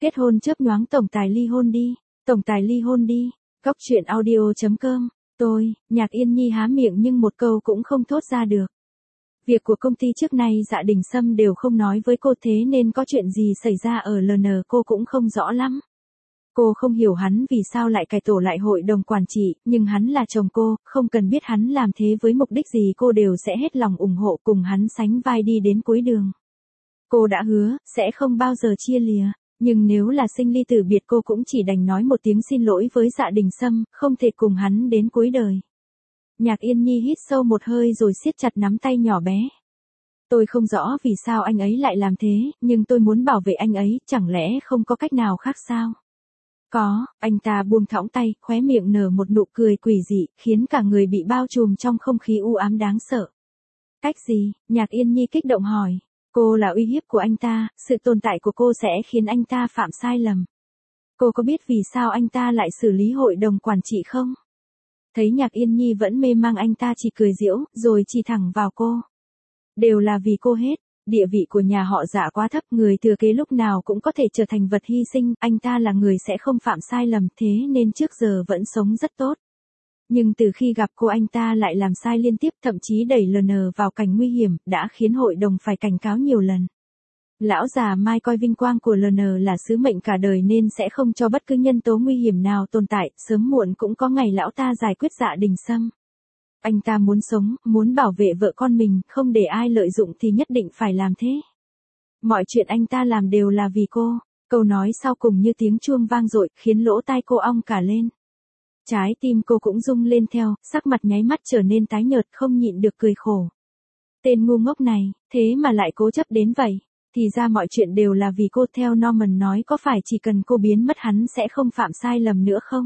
Kết hôn chớp nhoáng tổng tài ly hôn đi. Tổng tài ly hôn đi. Góc truyện audio.com. Tôi, Nhạc Yên Nhi há miệng nhưng một câu cũng không thốt ra được. Việc của công ty trước nay Dạ Đình Sâm đều không nói với cô, thế nên có chuyện gì xảy ra ở LN cô cũng không rõ lắm. Cô không hiểu hắn vì sao lại cải tổ lại hội đồng quản trị, nhưng hắn là chồng cô, không cần biết hắn làm thế với mục đích gì cô đều sẽ hết lòng ủng hộ cùng hắn sánh vai đi đến cuối đường. Cô đã hứa, sẽ không bao giờ chia lìa, nhưng nếu là sinh ly tử biệt cô cũng chỉ đành nói một tiếng xin lỗi với Dạ Đình Sâm, không thể cùng hắn đến cuối đời. Nhạc Yên Nhi hít sâu một hơi rồi siết chặt nắm tay nhỏ bé. Tôi không rõ vì sao anh ấy lại làm thế, nhưng tôi muốn bảo vệ anh ấy, chẳng lẽ không có cách nào khác sao? Có, anh ta buông thõng tay, khóe miệng nở một nụ cười quỷ dị, khiến cả người bị bao trùm trong không khí u ám đáng sợ. Cách gì? Nhạc Yên Nhi kích động hỏi. Cô là uy hiếp của anh ta, sự tồn tại của cô sẽ khiến anh ta phạm sai lầm. Cô có biết vì sao anh ta lại xử lý hội đồng quản trị không? Thấy Nhạc Yên Nhi vẫn mê mang anh ta chỉ cười giễu, rồi chỉ thẳng vào cô. Đều là vì cô hết, địa vị của nhà họ Dạ quá thấp, người thừa kế lúc nào cũng có thể trở thành vật hy sinh, anh ta là người sẽ không phạm sai lầm thế nên trước giờ vẫn sống rất tốt. Nhưng từ khi gặp cô anh ta lại làm sai liên tiếp, thậm chí đẩy LN vào cảnh nguy hiểm, đã khiến hội đồng phải cảnh cáo nhiều lần. Lão già Mai coi vinh quang của LN là sứ mệnh cả đời nên sẽ không cho bất cứ nhân tố nguy hiểm nào tồn tại, sớm muộn cũng có ngày lão ta giải quyết Dạ Đình Sâm. Anh ta muốn sống, muốn bảo vệ vợ con mình, không để ai lợi dụng thì nhất định phải làm thế. Mọi chuyện anh ta làm đều là vì cô. Câu nói sau cùng như tiếng chuông vang dội, khiến lỗ tai cô ong cả lên. Trái tim cô cũng rung lên theo, sắc mặt nháy mắt trở nên tái nhợt, không nhịn được cười khổ. Tên ngu ngốc này, thế mà lại cố chấp đến vậy. Thì ra mọi chuyện đều là vì cô. Theo Norman nói có phải chỉ cần cô biến mất hắn sẽ không phạm sai lầm nữa không?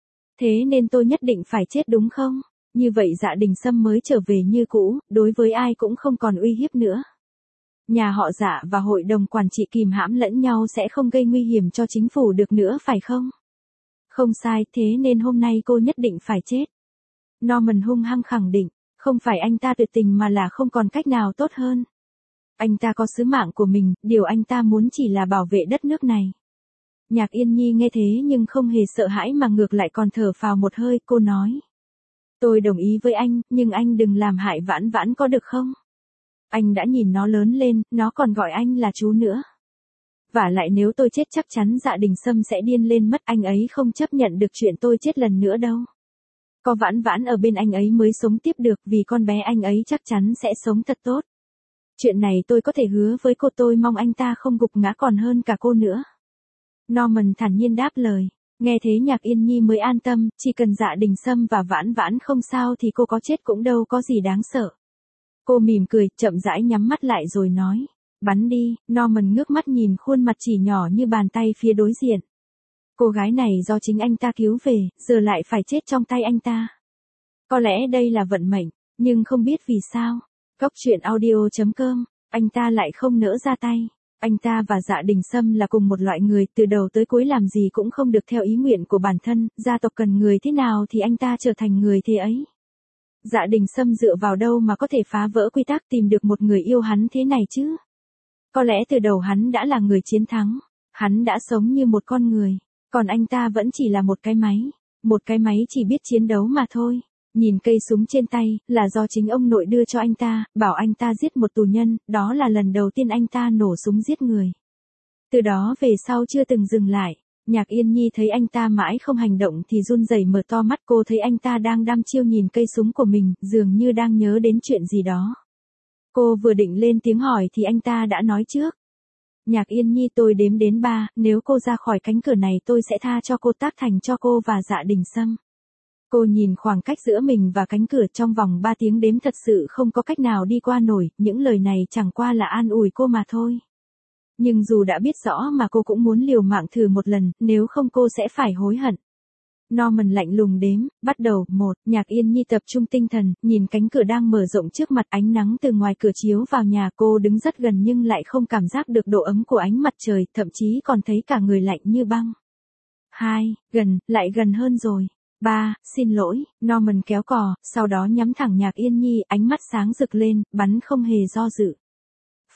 Thế nên tôi nhất định phải chết đúng không? Như vậy Dạ Đình Sâm mới trở về như cũ, đối với ai cũng không còn uy hiếp nữa. Nhà họ Dạ và hội đồng quản trị kìm hãm lẫn nhau sẽ không gây nguy hiểm cho chính phủ được nữa phải không? Không sai, thế nên hôm nay cô nhất định phải chết. Norman hung hăng khẳng định, không phải anh ta tuyệt tình mà là không còn cách nào tốt hơn. Anh ta có sứ mạng của mình, điều anh ta muốn chỉ là bảo vệ đất nước này. Nhạc Yên Nhi nghe thế nhưng không hề sợ hãi mà ngược lại còn thở phào một hơi, cô nói. Tôi đồng ý với anh, nhưng anh đừng làm hại Vãn Vãn có được không? Anh đã nhìn nó lớn lên, nó còn gọi anh là chú nữa. Vả lại nếu tôi chết chắc chắn Dạ Đình Sâm sẽ điên lên mất, anh ấy không chấp nhận được chuyện tôi chết lần nữa đâu. Có Vãn Vãn ở bên anh ấy mới sống tiếp được, vì con bé anh ấy chắc chắn sẽ sống thật tốt. Chuyện này tôi có thể hứa với cô, tôi mong anh ta không gục ngã còn hơn cả cô nữa. Norman thản nhiên đáp lời. Nghe thế Nhạc Yên Nhi mới an tâm, chỉ cần Dạ Đình Sâm và Vãn Vãn không sao thì cô có chết cũng đâu có gì đáng sợ. Cô mỉm cười, chậm rãi nhắm mắt lại rồi nói. Bắn đi. Norman ngước mắt nhìn khuôn mặt chỉ nhỏ như bàn tay phía đối diện. Cô gái này do chính anh ta cứu về, giờ lại phải chết trong tay anh ta. Có lẽ đây là vận mệnh, nhưng không biết vì sao. Góc truyện audio.com, anh ta lại không nỡ ra tay. Anh ta và Dạ Đình Sâm là cùng một loại người, từ đầu tới cuối làm gì cũng không được theo ý nguyện của bản thân, gia tộc cần người thế nào thì anh ta trở thành người thế ấy. Dạ Đình Sâm dựa vào đâu mà có thể phá vỡ quy tắc tìm được một người yêu hắn thế này chứ? Có lẽ từ đầu hắn đã là người chiến thắng, hắn đã sống như một con người, còn anh ta vẫn chỉ là một cái máy chỉ biết chiến đấu mà thôi. Nhìn cây súng trên tay, là do chính ông nội đưa cho anh ta, bảo anh ta giết một tù nhân, đó là lần đầu tiên anh ta nổ súng giết người. Từ đó về sau chưa từng dừng lại. Nhạc Yên Nhi thấy anh ta mãi không hành động thì run rẩy mở to mắt, cô thấy anh ta đang đăm chiêu nhìn cây súng của mình, dường như đang nhớ đến chuyện gì đó. Cô vừa định lên tiếng hỏi thì anh ta đã nói trước. Nhạc Yên Nhi, tôi đếm đến 3, nếu cô ra khỏi cánh cửa này tôi sẽ tha cho cô, tác thành cho cô và Dạ Đình Sâm. Cô nhìn khoảng cách giữa mình và cánh cửa, trong vòng 3 tiếng đếm thật sự không có cách nào đi qua nổi, những lời này chẳng qua là an ủi cô mà thôi. Nhưng dù đã biết rõ mà cô cũng muốn liều mạng thử một lần, nếu không cô sẽ phải hối hận. Norman lạnh lùng đếm, bắt đầu, 1, Nhạc Yên Nhi tập trung tinh thần, nhìn cánh cửa đang mở rộng trước mặt, ánh nắng từ ngoài cửa chiếu vào nhà, cô đứng rất gần nhưng lại không cảm giác được độ ấm của ánh mặt trời, thậm chí còn thấy cả người lạnh như băng. 2, gần, lại gần hơn rồi. 3, xin lỗi, Norman kéo cò, sau đó nhắm thẳng Nhạc Yên Nhi, ánh mắt sáng rực lên, bắn không hề do dự.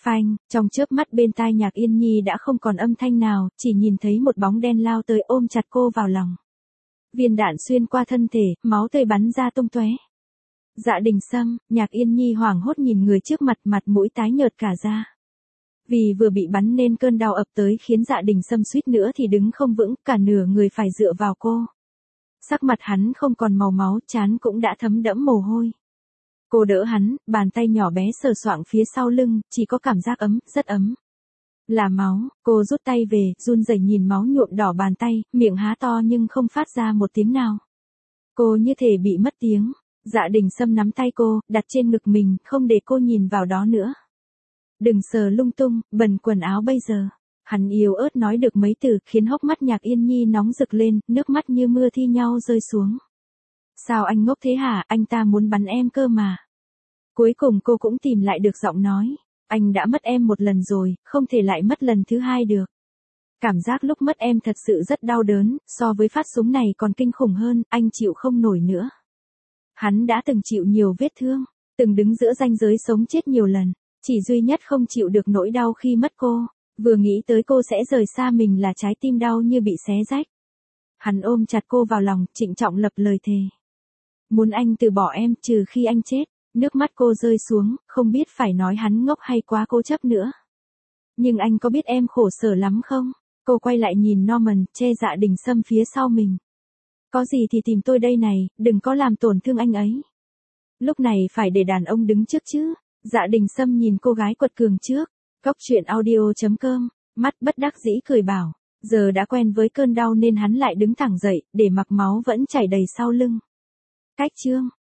Phanh, trong chớp mắt bên tai Nhạc Yên Nhi đã không còn âm thanh nào, chỉ nhìn thấy một bóng đen lao tới ôm chặt cô vào lòng. Viên đạn xuyên qua thân thể, máu tươi bắn ra tung tóe. Dạ Đình Sâm, Nhạc Yên Nhi hoảng hốt nhìn người trước mặt, mặt mũi tái nhợt cả ra. Vì vừa bị bắn nên cơn đau ập tới khiến Dạ Đình Sâm suýt nữa thì đứng không vững, cả nửa người phải dựa vào cô. Sắc mặt hắn không còn màu máu, trán cũng đã thấm đẫm mồ hôi. Cô đỡ hắn, bàn tay nhỏ bé sờ soạng phía sau lưng, chỉ có cảm giác ấm, rất ấm. Là máu, cô rút tay về, run rẩy nhìn máu nhuộm đỏ bàn tay, miệng há to nhưng không phát ra một tiếng nào. Cô như thể bị mất tiếng. Dạ Đình Sâm nắm tay cô, đặt trên ngực mình, không để cô nhìn vào đó nữa. Đừng sờ lung tung, bẩn quần áo bây giờ. Hắn yếu ớt nói được mấy từ, khiến hốc mắt Nhạc Yên Nhi nóng rực lên, nước mắt như mưa thi nhau rơi xuống. Sao anh ngốc thế hả, anh ta muốn bắn em cơ mà. Cuối cùng cô cũng tìm lại được giọng nói. Anh đã mất em một lần rồi, không thể lại mất lần thứ hai được. Cảm giác lúc mất em thật sự rất đau đớn, so với phát súng này còn kinh khủng hơn, anh chịu không nổi nữa. Hắn đã từng chịu nhiều vết thương, từng đứng giữa ranh giới sống chết nhiều lần, chỉ duy nhất không chịu được nỗi đau khi mất cô, vừa nghĩ tới cô sẽ rời xa mình là trái tim đau như bị xé rách. Hắn ôm chặt cô vào lòng, trịnh trọng lập lời thề. Muốn anh từ bỏ em trừ khi anh chết, nước mắt cô rơi xuống, không biết phải nói hắn ngốc hay quá cố chấp nữa. Nhưng anh có biết em khổ sở lắm không? Cô quay lại nhìn Norman, che Dạ Đình Sâm phía sau mình. Có gì thì tìm tôi đây này, đừng có làm tổn thương anh ấy. Lúc này phải để đàn ông đứng trước chứ. Dạ Đình Sâm nhìn cô gái quật cường trước. Góc truyện audio.com, mắt bất đắc dĩ cười bảo. Giờ đã quen với cơn đau nên hắn lại đứng thẳng dậy, để mặc máu vẫn chảy đầy sau lưng. Cách chương.